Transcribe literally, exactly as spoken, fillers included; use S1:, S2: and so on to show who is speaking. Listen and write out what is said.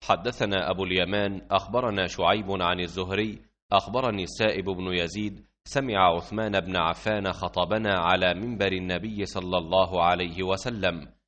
S1: حدثنا أبو اليمان أخبرنا شعيب عن الزهري أخبرني السائب بن يزيد سمع عثمان بن عفان خطبنا على منبر النبي صلى الله عليه وسلم